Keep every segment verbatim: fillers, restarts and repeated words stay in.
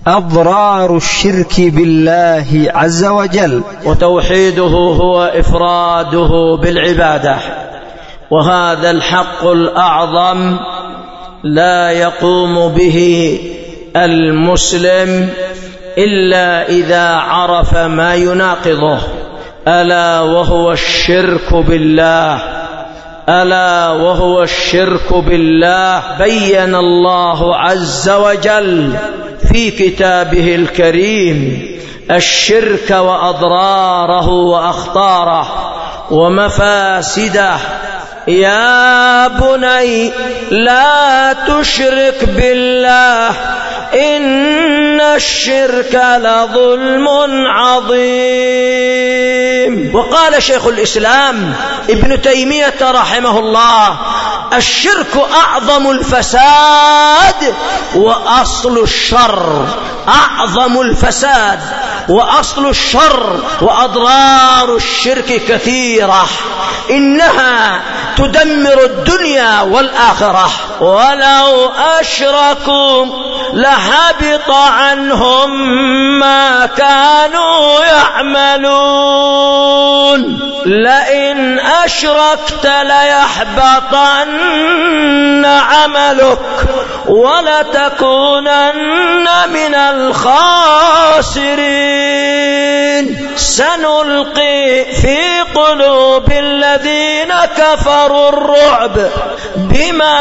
أضرار الشرك بالله عز وجل. وتوحيده هو إفراده بالعبادة، وهذا الحق الأعظم لا يقوم به المسلم إلا إذا عرف ما يناقضه، ألا وهو الشرك بالله. ألا وهو الشرك بالله. بين الله عز وجل في كتابه الكريم الشرك وأضراره وأخطاره ومفاسده. يا بني لا تشرك بالله إن الشرك لظلم عظيم. وقال شيخ الإسلام ابن تيمية رحمه الله: الشرك أعظم الفساد وأصل الشر. أعظم الفساد وأصل الشر، وأضرار الشرك كثيرة، إنها تدمر الدنيا والآخرة. ولو أشركوا لحبط عنهم ما كانوا يعملون. لئن أشركت ليحبطن عملك ولتكونن من الخاسرين. سنلقي في قلوب الذين كفروا الرعب بما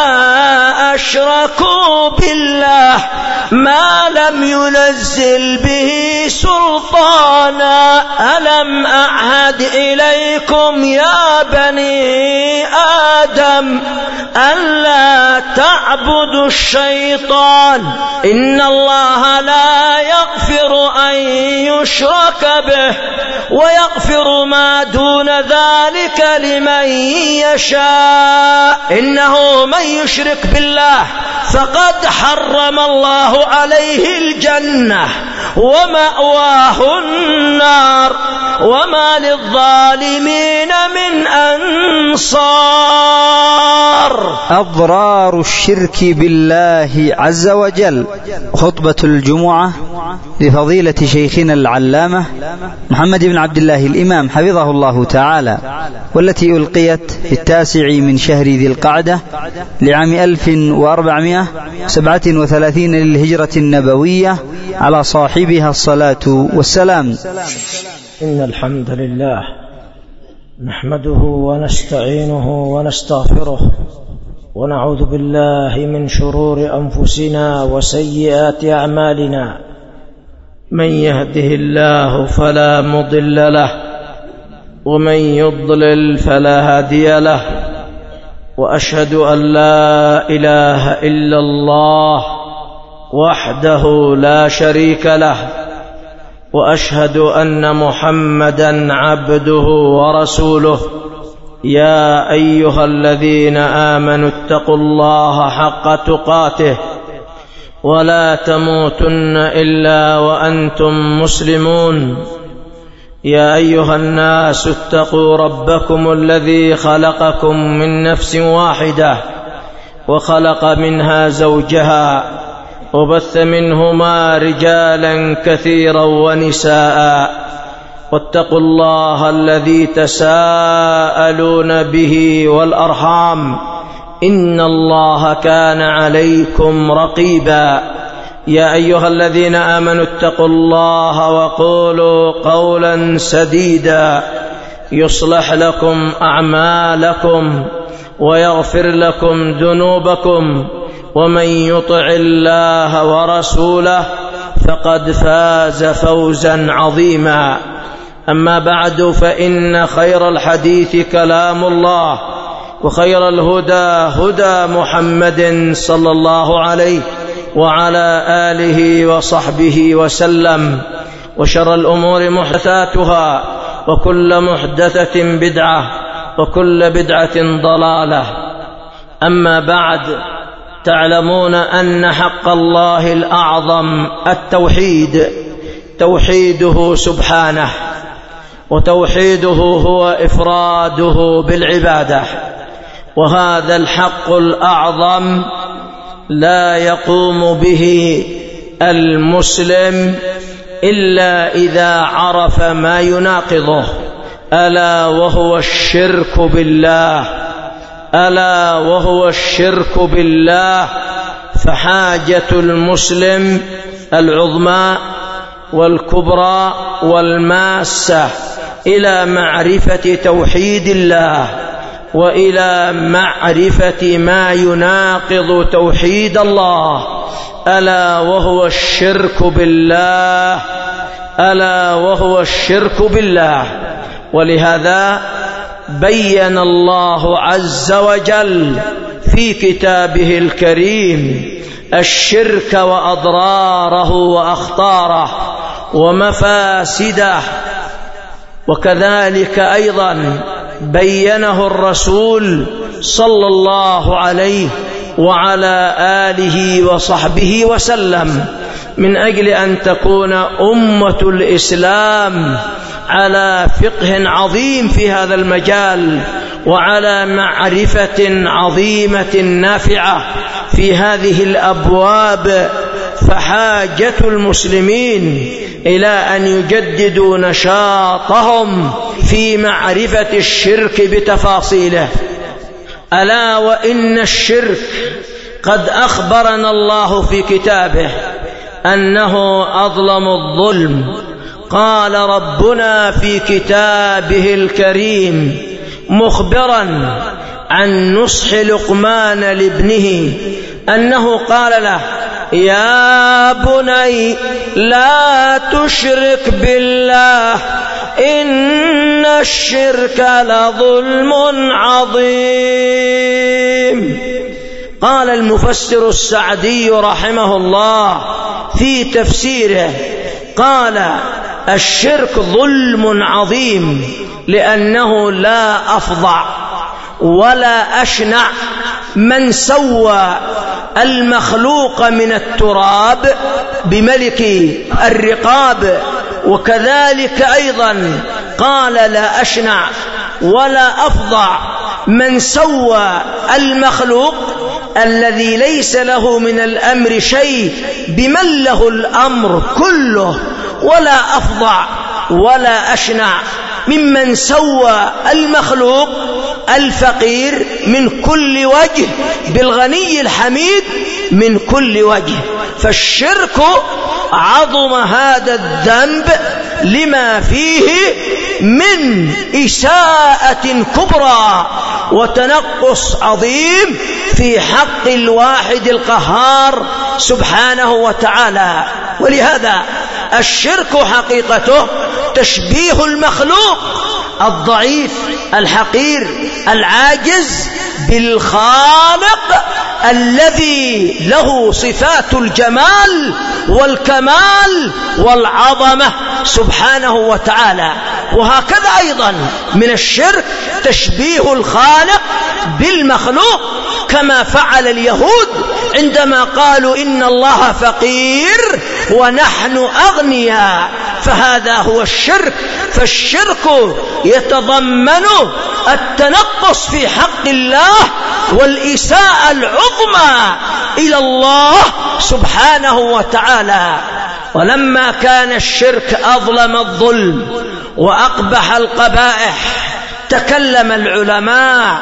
أشركوا بالله ما لم ينزل به سلطانا. ألم أعهد إليكم يا بني آدم ألا تعبدوا الشيطان إن الله لا يغفر أن يشرك به ويغفر ما دون ذلك لمن يشاء. إنه من يشرك بالله فقد حرم الله عليه الجنة ومأواه النار وما للظالمين من أنصار. أضرار الشرك بالله عز وجل. خطبة الجمعة لفضيلة شيخنا العلامة محمد بن عبد الله الإمام حفظه الله تعالى، والتي ألقيت في التاسع من شهر ذي القعدة لعام ألف وأربعمائة وسبعة وثلاثين للهجرة النبوية، على صاحبها الصلاة والسلام. إن الحمد لله نحمده ونستعينه ونستغفره ونعوذ بالله من شرور أنفسنا وسيئات أعمالنا. من يهده الله فلا مضل له ومن يضلل فلا هادي له، وأشهد أن لا إله إلا الله وحده لا شريك له، وأشهد أن محمدًا عبده ورسوله. يا أيها الذين آمنوا اتقوا الله حق تقاته ولا تموتن إلا وأنتم مسلمون. يا أيها الناس اتقوا ربكم الذي خلقكم من نفس واحدة وخلق منها زوجها وبث منهما رجالا كثيرا ونساء، واتقوا الله الذي تساءلون به والأرحام إن الله كان عليكم رقيبا. يا أيها الذين آمنوا اتقوا الله وقولوا قولا سديدا يصلح لكم أعمالكم ويغفر لكم ذنوبكم، ومن يطع الله ورسوله فقد فاز فوزا عظيما. أما بعد، فإن خير الحديث كلام الله، وخير الهدى هدى محمد صلى الله عليه وعلى آله وصحبه وسلم، وشر الأمور محدثاتها، وكل محدثة بدعة، وكل بدعة ضلالة. أما بعد، تعلمون أن حق الله الأعظم التوحيد، توحيده سبحانه، وتوحيده هو إفراده بالعبادة، وهذا الحق الأعظم لا يقوم به المسلم إلا إذا عرف ما يناقضه، ألا وهو الشرك بالله، ألا وهو الشرك بالله. فحاجة المسلم العظمى والكبرى والماسة إلى معرفة توحيد الله، وإلى معرفة ما يناقض توحيد الله، ألا وهو الشرك بالله، ألا وهو الشرك بالله. ولهذا بين الله عز وجل في كتابه الكريم الشرك وأضراره وأخطاره ومفاسده، وكذلك أيضا بينه الرسول صلى الله عليه وعلى آله وصحبه وسلم، من أجل أن تكون أمة الإسلام على فقه عظيم في هذا المجال، وعلى معرفة عظيمة نافعة في هذه الأبواب. فحاجة المسلمين إلى أن يجددوا نشاطهم في معرفة الشرك بتفاصيله. ألا وإن الشرك قد أخبرنا الله في كتابه أنه أظلم الظلم. قال ربنا في كتابه الكريم مخبرا عن نصح لقمان لابنه أنه قال له: يا بني لا تشرك بالله إن الشرك لظلم عظيم. قال المفسر السعدي رحمه الله في تفسيره، قال: الشرك ظلم عظيم لأنه لا أفظع ولا أشنع من سوى المخلوق من التراب بملك الرقاب. وكذلك أيضا قال: لا أشنع ولا أفظع من سوى المخلوق الذي ليس له من الأمر شيء بمن له الأمر كله، ولا أفظع ولا أشنع ممن سوى المخلوق الفقير من كل وجه بالغني الحميد من كل وجه. فالشرك عظم هذا الذنب لما فيه من إساءة كبرى وتنقص عظيم في حق الواحد القهار سبحانه وتعالى. ولهذا الشرك حقيقته تشبيه المخلوق الضعيف الحقير العاجز بالخالق الذي له صفات الجمال والكمال والعظمة سبحانه وتعالى. وهكذا أيضا من الشرك تشبيه الخالق بالمخلوق، كما فعل اليهود عندما قالوا إن الله فقير ونحن أغنياء، فهذا هو الشرك. فالشرك يتضمن التنقص في حق الله والإساءة العظمى إلى الله سبحانه وتعالى. ولما كان الشرك أظلم الظلم وأقبح القبائح، تكلم العلماء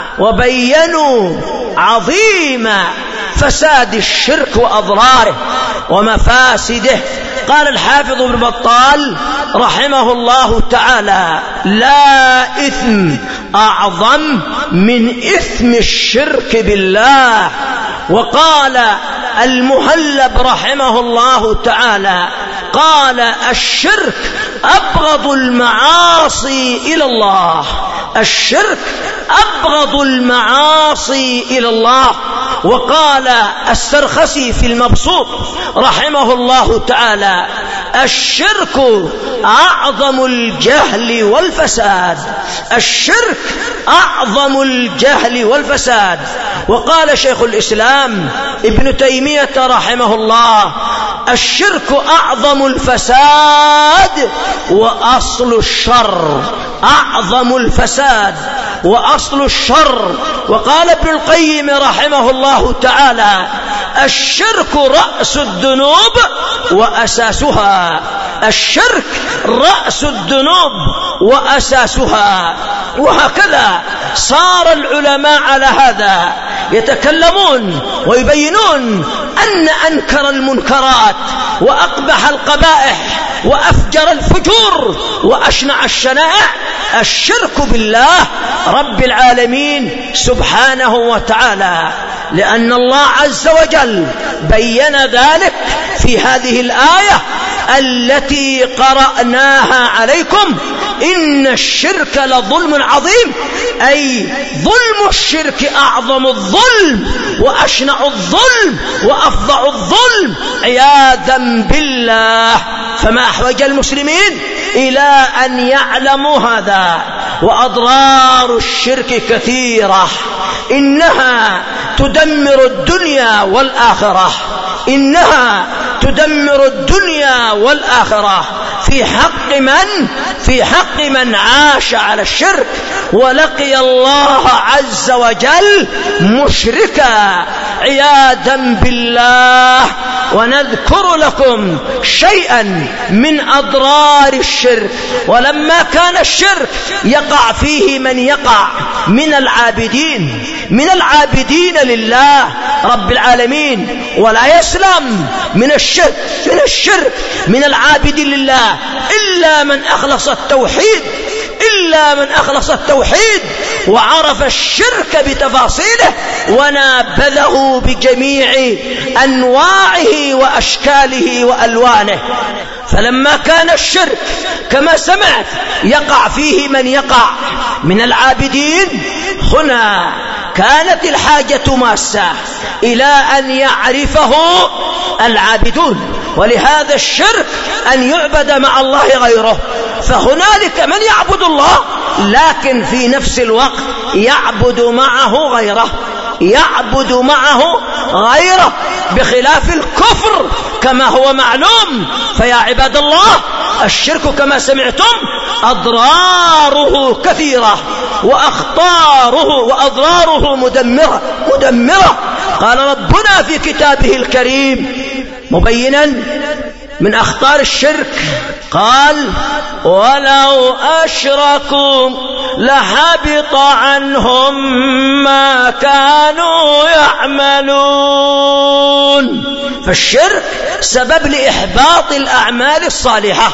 وبينوا عظيم فساد الشرك وأضراره ومفاسده. قال الحافظ ابن بطال رحمه الله تعالى: لا إثم أعظم من إثم الشرك بالله. وقال المهلب رحمه الله تعالى، قال: الشرك أبغض المعاصي إلى الله، الشرك أبغض المعاصي إلى الله. وقال السرخسي في المبسوط رحمه الله تعالى: الشرك أعظم الجهل والفساد، الشرك أعظم الجهل والفساد. وقال شيخ الإسلام ابن تيمية رحمه الله: الشرك أعظم الفساد وأصل الشر، أعظم الفساد وأصل الشر. وقال ابن القيم رحمه الله تعالى: الشرك رأس الذنوب وأساسها. الشرك رأس الذنوب وأساسها. وهكذا صار العلماء على هذا يتكلمون ويبينون أن أنكر المنكرات وأقبح القبائح وأفجر الفجور وأشنع الشنائع الشرك بالله رب العالمين سبحانه وتعالى، لأن الله عز وجل بين ذلك في هذه الآية التي قرأناها عليكم: إن الشرك لظلم عظيم، أي ظلم الشرك أعظم الظلم وأشنع الظلم وأفظع الظلم عياذا بالله. فما أحوج المسلمين إلى أن يعلموا هذا. وأضرار الشرك كثيرة، إنها تدمر الدنيا والآخرة، إنها تدمر الدنيا والآخرة في حق من؟ في حق من عاش على الشرك ولقي الله عز وجل مشركا عياذا بالله. ونذكر لكم شيئا من أضرار الشرك. ولما كان الشرك يقع فيه من يقع من العابدين من العابدين لله رب العالمين، ولا يسلم من الشرك من الشرك من العابدين لله إلا من أخلص التوحيد إلا من أخلص التوحيد وعرف الشرك بتفاصيله ونابذه بجميع أنواعه وأشكاله وألوانه. فلما كان الشرك كما سمعت يقع فيه من يقع من العابدين، هنا كانت الحاجة ماسة إلى أن يعرفه العابدون، ولهذا الشرك أن يعبد مع الله غيره. فهنالك من يعبد الله لكن في نفس الوقت يعبد معه غيره يعبد معه غيره بخلاف الكفر كما هو معلوم. فيا عباد الله، الشرك كما سمعتم أضراره كثيرة وأخطاره وأضراره مدمرة مدمرة. قال ربنا في كتابه الكريم مبينا من أخطار الشرك، قال: ولو أشركوا لحبط عنهم ما كانوا يعملون. فالشرك سبب لإحباط الأعمال الصالحة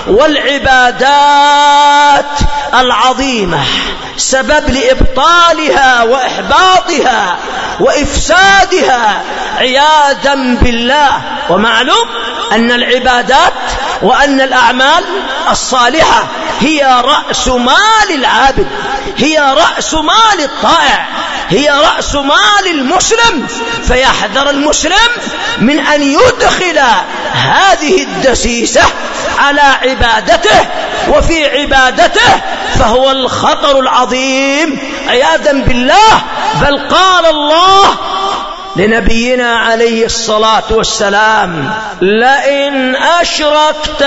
والعبادات العظيمة، سبب لإبطالها وإحباطها وإفسادها عياذا بالله. ومعلوم أن العبادات وأن الأعمال الصالحة هي رأس مال العابد، هي رأس مال الطائع، هي رأس مال المسلم. فيحذر المسلم من أن يدخل هذه الدسيسة على عبادته وفي عبادته، فهو الخطر العظيم عياذا بالله. بل قال الله لنبينا عليه الصلاة والسلام: لئن أشركت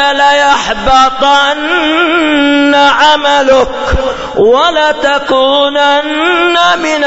ليحبطن عملك ولتكونن من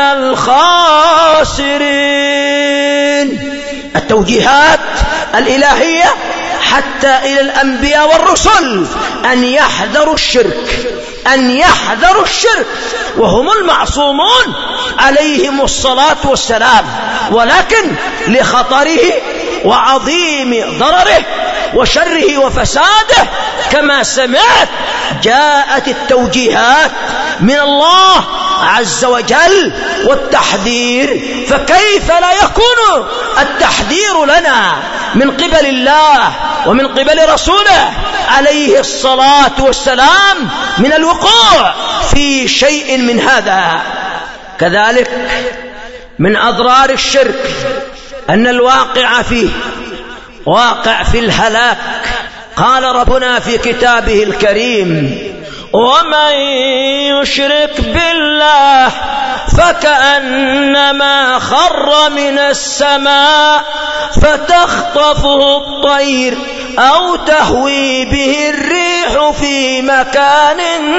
الخاسرين. التوجيهات الإلهية حتى إلى الأنبياء والرسل أن يحذروا الشرك أن يحذروا الشرك وهم المعصومون عليهم الصلاة والسلام، ولكن لخطره وعظيم ضرره وشره وفساده كما سمعت جاءت التوجيهات من الله عز وجل والتحذير. فكيف لا يكون التحذير لنا من قبل الله ومن قبل رسوله عليه الصلاة والسلام من الوقوع في شيء من هذا؟ كذلك من أضرار الشرك أن الواقع فيه واقع في الهلاك. قال ربنا في كتابه الكريم: ومن يشرك بالله فكأنما خر من السماء فتخطفه الطير أو تهوي به الريح يصيح في مكان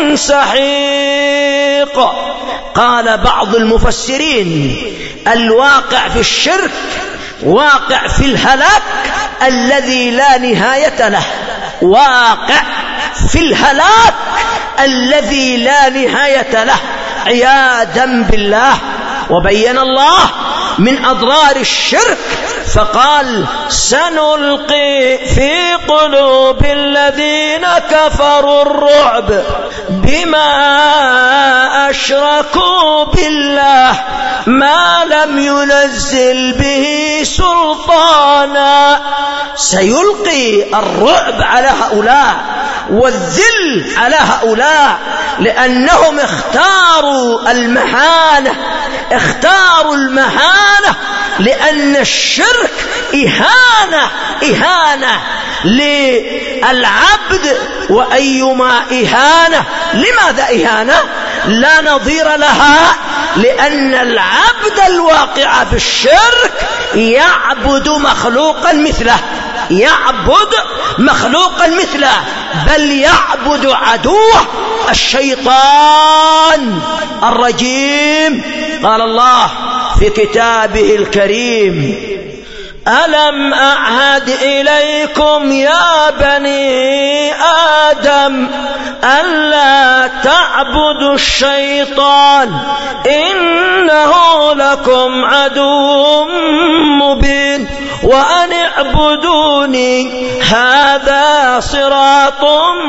سحيق. قال بعض المفسرين الواقع في الشرك واقع في الهلاك الذي لا نهاية له، واقع في الهلاك الذي لا نهاية له عياذا بالله. وبين الله من أضرار الشرك فقال سنلقي في قلوب الذين كفروا الرعب بما أشركوا بالله ما لم ينزل به سلطانا. سيلقي الرعب على هؤلاء والذل على هؤلاء لأنهم اختاروا المهانة، اختاروا المهانة لأن الشرك إهانة، إهانة للعبد، وأيما إهانة. لماذا إهانة؟ لا نظير لها، لأن العبد الواقع في الشرك يعبد مخلوقا مثله، يعبد مخلوقا مثله، بل يعبد عدوه الشيطان الرجيم. قال الله في كتابه الكريم ألم أعهد إليكم يا بني آدم ألا تعبدوا الشيطان إنه لكم عدو مبين وأن اعبدوني هذا صراط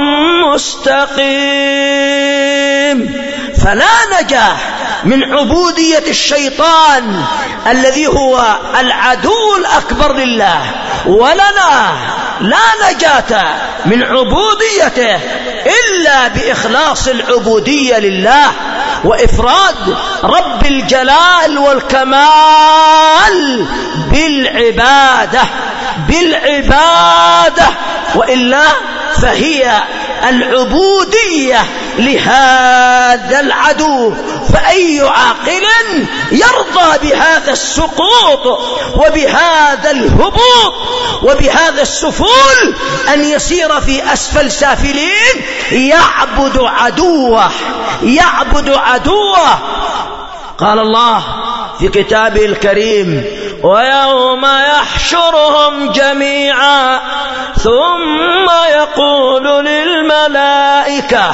مستقيم. فلا نجاح من عبودية الشيطان الذي هو العدو الأكبر لله، ولنا لا نجاة من عبوديته إلا بإخلاص العبودية لله وإفراد رب الجلال والكمال بالعبادة، بالعبادة، وإلا فهي العبودية لهذا العدو. فأي عاقل يرضى بهذا السقوط وبهذا الهبوط وبهذا السفول أن يسير في أسفل سافلين يعبد عدوه، يعبد عدوه. قال الله في كتابه الكريم ويوم يحشرهم جميعا ثم يقول للملائكة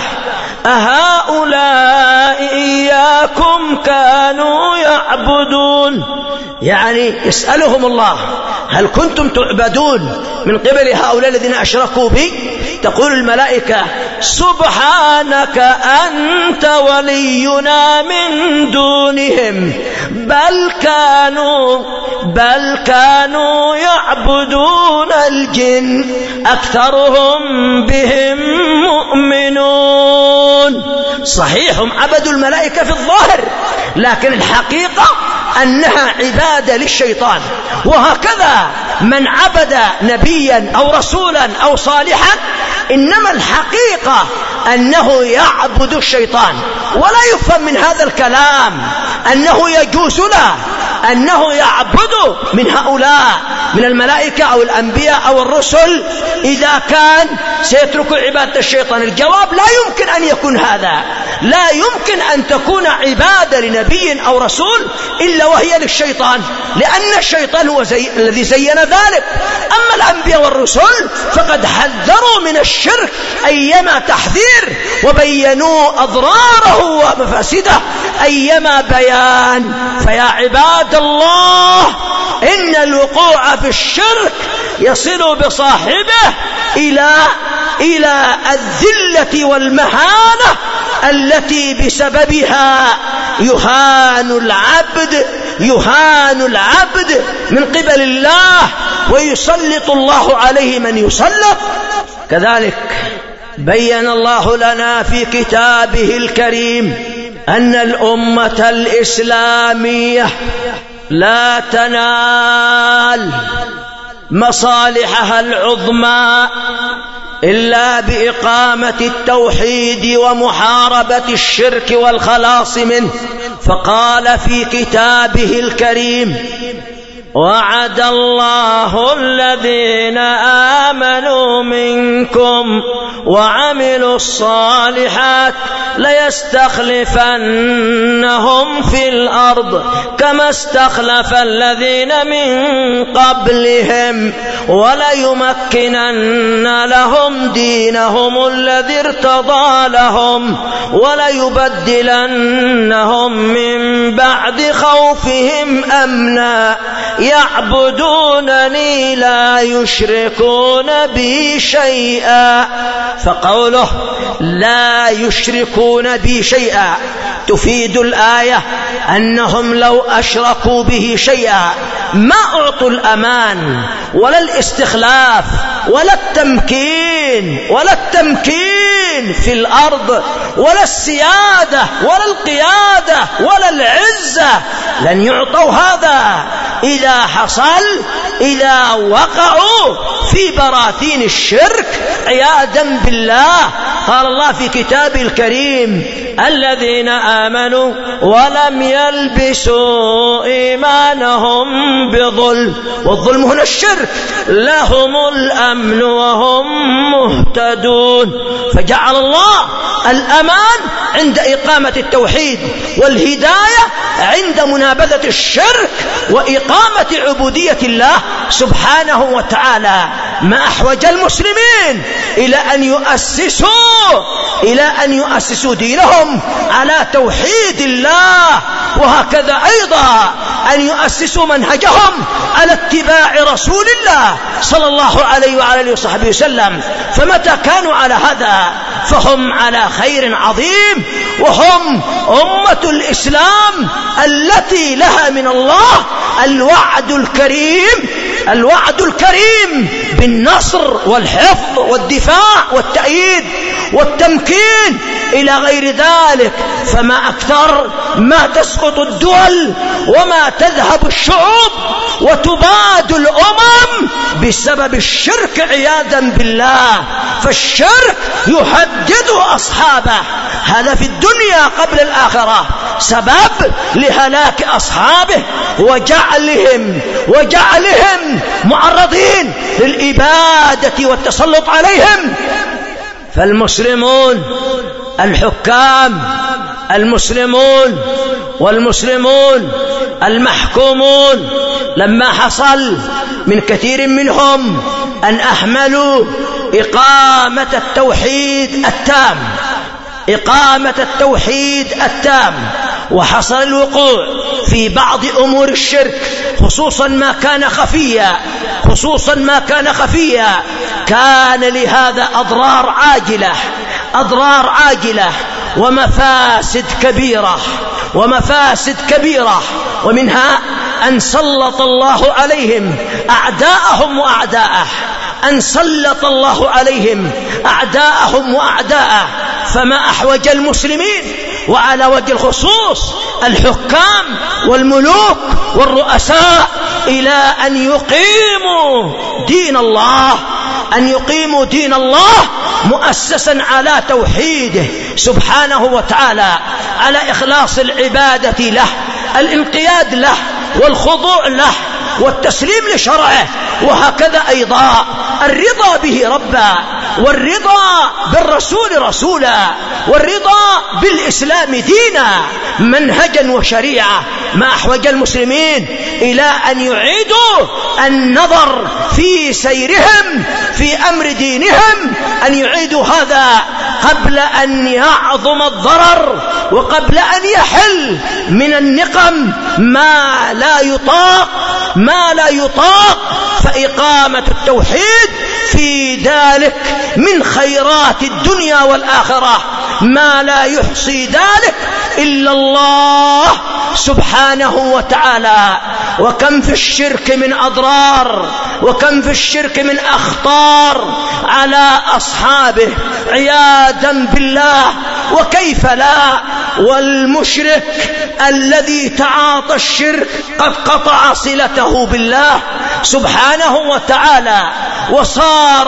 أهؤلاء إياكم كانوا يعبدون. يعني يسألهم الله هل كنتم تعبدون من قبل هؤلاء الذين أشركوا بي؟ تقول الملائكة سبحانك أنت ولينا من دونهم بل كانوا بل كانوا يعبدون الجن أكثرهم بهم مؤمنون. صحيح هم عبدوا الملائكة في الظاهر، لكن الحقيقة أنها عبادة للشيطان. وهكذا من عبد نبيا أو رسولا أو صالحا إنما الحقيقة أنه يعبد الشيطان. ولا يفهم من هذا الكلام أنه يجوز له أنه يعبد من هؤلاء من الملائكة أو الأنبياء أو الرسل إذا كان سيترك عبادة الشيطان. الجواب لا يمكن أن يكون هذا، لا يمكن أن تكون عبادة لنبي أو رسول إلا وهي للشيطان، لأن الشيطان هو زي الذي زين ذلك. أما الأنبياء والرسل فقد حذروا من الشرك أيما تحذير وبينوا أضراره ومفاسده أيما بيان. فيا عباد الله إن الوقوع في الشرك يصل بصاحبه إلى إلى الذلة والمهانة التي بسببها يهان العبد يهان العبد من قبل الله ويسلط الله عليه من يسلط. كذلك بين الله لنا في كتابه الكريم أن الأمة الإسلامية لا تنال مصالحها العظمى إلا بإقامة التوحيد ومحاربة الشرك والخلاص منه. فقال في كتابه الكريم وعد الله الذين آمنوا منكم وعملوا الصالحات ليستخلفنهم في الأرض كما استخلف الذين من قبلهم وليمكنن لهم دينهم الذي ارتضى لهم وليبدلنهم من بعد خوفهم أمنا يعبدونني لا يشركون بي شيئا. فقوله لا يشركون بي شيئا تفيد الآية أنهم لو أشركوا به شيئا ما أعطوا الأمان ولا الاستخلاف ولا التمكين ولا التمكين في الأرض ولا السيادة ولا القيادة ولا العزة، لن يعطوا هذا إذا حصل إذا وقعوا في براثين الشرك عياذا بالله. قال الله في كتابه الكريم الذين آمنوا ولم يلبسوا إيمانهم بظلم، والظلم هنا الشرك، لهم الأمن وهم مهتدون. فجعل الله الأمان عند إقامة التوحيد والهداية عند منابذة الشرك وإقامة عبودية الله سبحانه وتعالى. ما أحوج المسلمين إلى أن يؤسسوا إلى أن يؤسسوا دينهم على توحيد الله، وهكذا أيضا أن يؤسسوا منهجهم على اتباع رسول الله صلى الله عليه وعلى آله وصحبه وسلم. فمتى كانوا على هذا فهم على خير عظيم، وهم أمة الإسلام التي لها من الله الوعد الكريم الوعد الكريم بالنصر والحفظ والدفاع والتأييد والتمكين إلى غير ذلك. فما أكثر ما تسقط الدول وما تذهب الشعوب وتباد الأمم بسبب الشرك عياذا بالله. فالشرك يهدد أصحابه، هذا في الدنيا قبل الآخرة سبب لهلاك أصحابه وجعلهم وجعلهم معرضين للإبادة والتسلط عليهم. فالمسلمون الحكام المسلمون والمسلمون المحكومون لما حصل من كثير منهم أن أهملوا إقامة التوحيد التام إقامة التوحيد التام وحصل الوقوع في بعض أمور الشرك، خصوصا ما كان خفيا خصوصا ما كان خفيا كان لهذا أضرار عاجلة أضرار عاجلة ومفاسد كبيرة ومفاسد كبيرة ومنها أن سلط الله عليهم أعداءهم وأعداءه أن سلط الله عليهم أعداءهم وأعداءه. فما أحوج المسلمين وعلى وجه الخصوص الحكام والملوك والرؤساء إلى أن يقيموا دين الله أن يقيموا دين الله مؤسسا على توحيده سبحانه وتعالى، على إخلاص العبادة له، الانقياد له والخضوع له والتسليم لشرعه، وهكذا أيضا الرضا به ربا والرضا بالرسول رسولا والرضا بالإسلام دينا منهجا وشريعة. ما أحوج المسلمين إلى أن يعيدوا النظر في سيرهم في أمر دينهم، أن يعيدوا هذا قبل أن يعظم الضرر وقبل أن يحل من النقم ما لا يطاق ما لا يطاق. فإقامة التوحيد في ذلك من خيرات الدنيا والآخرة ما لا يحصي ذلك إلا الله سبحانه وتعالى. وكم في الشرك من أضرار وكم في الشرك من أخطار على أصحابه عياذا بالله. وكيف لا والمشرك الذي تعاطى الشرك قد قطع صلته بالله سبحانه وتعالى وصار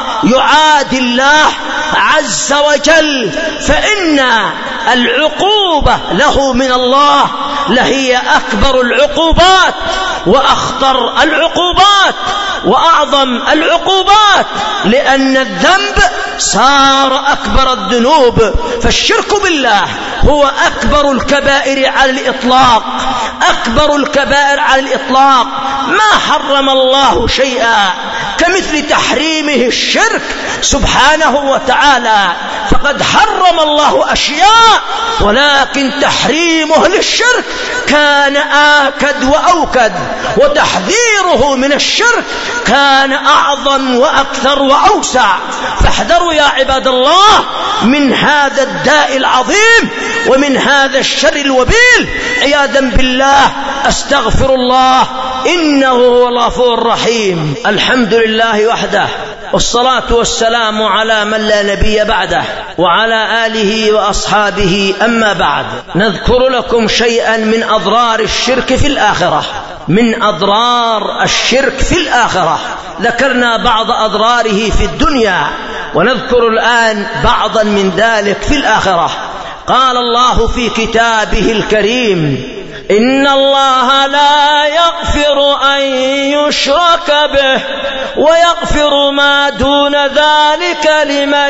يعادي الله عز وجل، فإن العقوبة له من الله لهي أكبر العقوبات وأخطر العقوبات وأعظم العقوبات، لأن الذنب صار أكبر الذنوب. فالشرك بالله هو أكبر الكبائر على الإطلاق، أكبر الكبائر على الإطلاق. ما حرم الله شيئا كمثل تحريمه الشرك سبحانه وتعالى، فقد حرم الله أشياء، ولكن تحريمه للشرك كان آكد وأوكد، وتحذيره من الشرك كان أعظم وأكثر وأوسع. فاحذروا يا عباد الله من هذا الداء العظيم ومن هذا الشر الوبيل، عياذا بالله. أستغفر الله إنه هو الغفور الرحيم. الحمد لله وحده، والصلاة والسلام على من لا نبي بعده، وعلى آله وأصحابه. أما بعد، نذكر لكم شيئا من أضرار الشرك في الآخرة. من أضرار الشرك في الآخرة ذكرنا بعض أضراره في الدنيا، ونذكر الآن بعضا من ذلك في الآخرة. قال الله في كتابه الكريم: إن الله لا يغفر أن يشرك به ويغفر ما دون ذلك لمن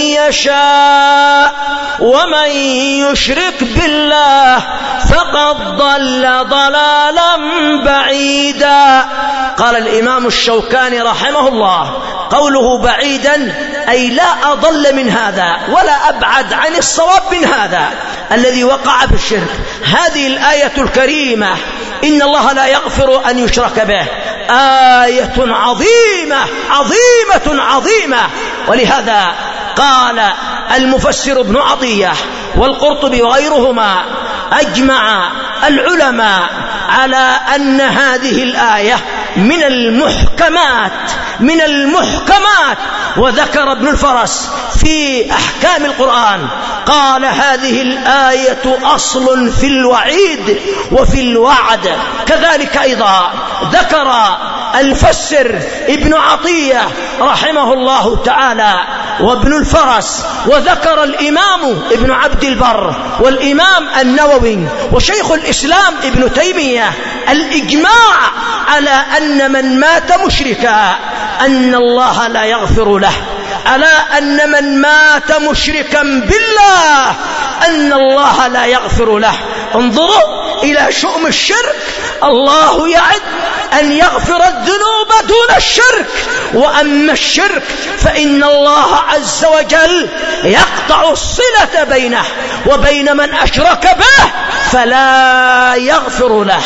يشاء ومن يشرك بالله فقد ضل ضلالا بعيدا. قال الإمام الشوكاني رحمه الله: قوله بعيدا أي لا أضل من هذا ولا أبعد عن الصواب من هذا الذي وقع في الشرك. هذه الآية الكريمة إن الله لا يغفر أن يشرك به آية عظيمة عظيمة عظيمة. ولهذا قال المفسر ابن عطية والقرطبي وغيرهما: أجمع العلماء على أن هذه الآية من المحكمات من المحكمات. وذكر ابن الفرس في أحكام القرآن قال: هذه الآية أصل في الوعيد وفي الوعد. كذلك أيضا ذكر المفسر ابن عطية رحمه الله تعالى وابن الفرس، وذكر الإمام ابن عبد البر والإمام النووي وشيخ الإسلام ابن تيمية الإجماع على أن من مات مشركا أن الله لا يغفر له، على أن من مات مشركا بالله أن الله لا يغفر له. انظروا إلى شؤم الشرك، الله يعد أن يغفر الذنوب دون الشرك، وأما الشرك فإن الله عز وجل يقطع الصلة بينه وبين من أشرك به فلا يغفر له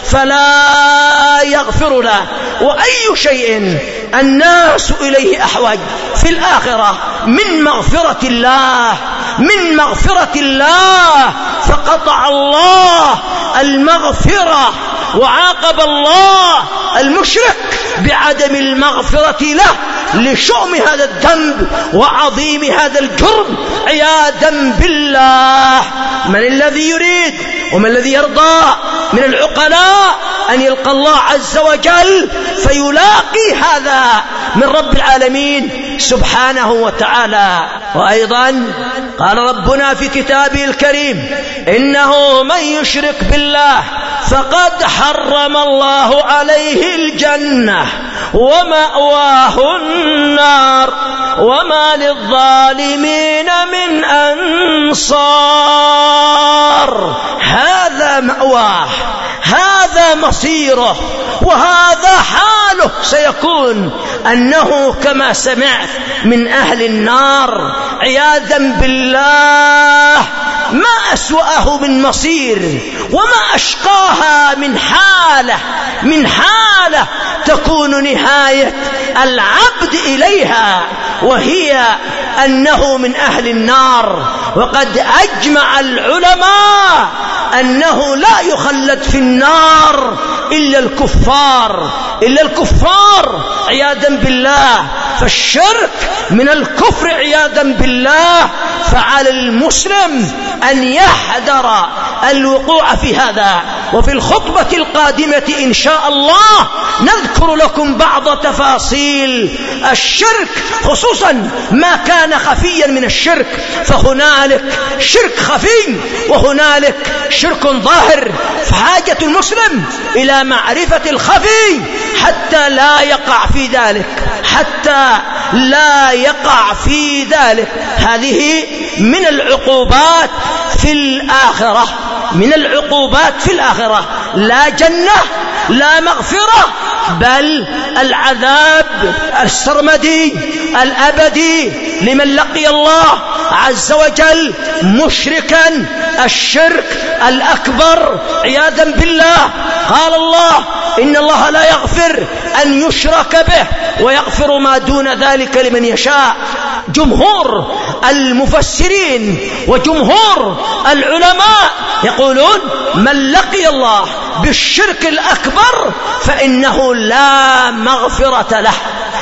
فلا يغفر له. وأي شيء الناس إليه أحوج في الآخرة من مغفرة الله من مغفرة الله فقطع الله المغفرة وعاقب الله المشرك بعدم المغفرة له لشؤم هذا الذنب وعظيم هذا الجرم عياذا بالله. من الذي يريد ومن الذي يرضى من العقلاء أن يلقى الله عز وجل فيلاقي هذا من رب العالمين سبحانه وتعالى؟ وأيضا قال ربنا في كتابه الكريم: إنه من يشرك بالله فقد حرم الله عليه الجنة ومأواه النار وما للظالمين من أنصار. هذا مأواه، هذا مصيره، وهذا حاله سيكون أنه كما سمعت من أهل النار عياذا بالله. ما أسوأه من مصير وما أشقاها من حالة من حالة تكون نهاية العبد إليها، وهي أنه من أهل النار. وقد أجمع العلماء أنه لا يخلد في النار إلا الكفار إلا الكفار عياذا بالله. فالشرك من الكفر عياذا بالله. فعلى المسلم أن يحذر الوقوع في هذا. وفي الخطبة القادمة إن شاء الله نذكر لكم بعض تفاصيل الشرك، خصوصا ما كان خفيا من الشرك، فهنالك شرك خفي وهنالك شرك ظاهر، فحاجة المسلم إلى معرفة الخفي حتى لا يقع في ذلك، حتى لا يقع في ذلك. هذه من العقوبات في الآخرة، من العقوبات في الآخرة، لا جنة لا مغفرة، بل العذاب السرمدي الأبدي لمن لقي الله عز وجل مشركا الشرك الأكبر عياذا بالله. قال الله: إن الله لا يغفر أن يشرك به ويغفر ما دون ذلك لمن يشاء. جمهور المفسرين وجمهور العلماء يقولون: من لقي الله بالشرك الأكبر فإنه لا مغفرة له،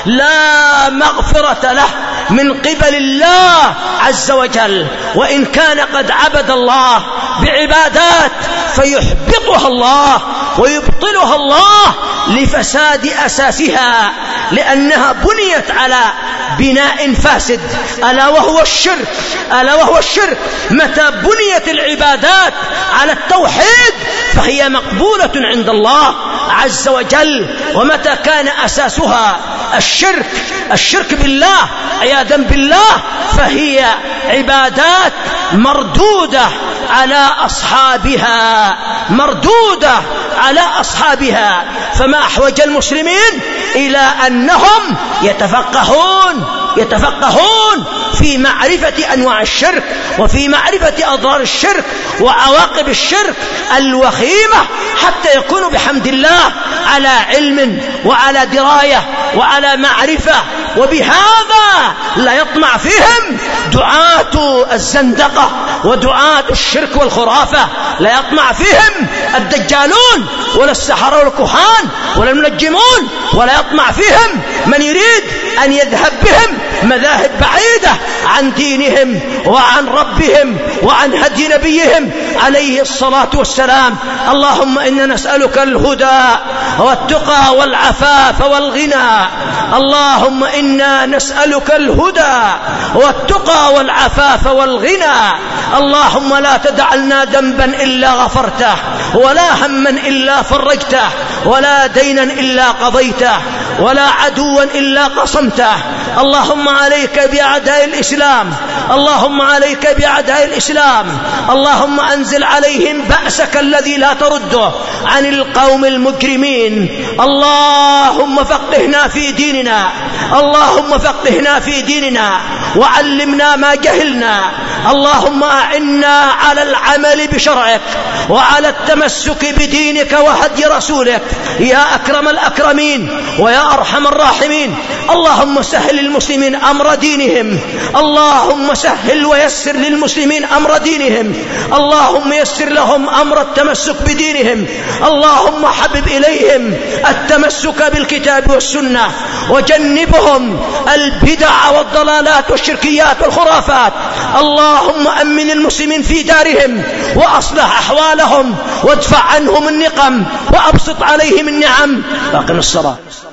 لا مغفرة له من قبل الله عز وجل، وإن كان قد عبد الله بعبادات فيحبطها الله ويبطلها الله لفساد أساسها، لأنها بنيت على بناء فاسد، ألا وهو الشرك. ألا وهو الشرك متى بنيت العبادات على التوحيد فهي مقبولة عند الله عز وجل، ومتى كان أساسها الشرك الشرك بالله عياذا بالله فهي عبادات مردودة على أصحابها، مردودة على أصحابها. فما أحوج المسلمين إلى أنهم يتفقهون يتفقهون في معرفة أنواع الشرك وفي معرفة أضرار الشرك وعواقب الشرك الوخيمة، حتى يكونوا بحمد الله على علم وعلى دراية وعلى معرفة. وبهذا لا يطمع فيهم دعاة الزندقة ودعاة الشرك والخرافة، لا يطمع فيهم الدجالون ولا السحرة والكهان ولا المنجمون، ولا يطمع فيهم من يريد أن يذهب بهم مذاهب بعيدة عن دينهم وعن ربهم وعن هدي نبيهم عليه الصلاة والسلام. اللهم إنا نسألك الهدى والتقى والعفاف والغنى، اللهم إنا نسألك الهدى والتقى والعفاف والغنى. اللهم لا تدع لنا ذنبا إلا غفرته، ولا هما إلا فرجته، ولا دينا إلا قضيته، ولا عدوا إلا قصمته. اللهم عليك بأعداء الإسلام، اللهم عليك بأعداء الإسلام، اللهم أنزل عليهم بأسك الذي لا ترده عن القوم المجرمين. اللهم فقهنا في ديننا، اللهم فقهنا في ديننا وعلمنا ما جهلنا. اللهم أعنا على العمل بشرعك وعلى التمسك بدينك وهدي رسولك يا أكرم الأكرمين ويا أرحم الراحمين. اللهم سهل للمسلمين أمر دينهم، اللهم سهل ويسر للمسلمين أمر دينهم، اللهم يسر لهم أمر التمسك بدينهم. اللهم حبب إليهم التمسك بالكتاب والسنة، وجنبهم البدع والضلالات والشركيات والخرافات. اللهم أمن المسلمين في دارهم وأصلح أحوالهم وادفع عنهم النقم وأبسط عليهم النعم. باقم الصلاة.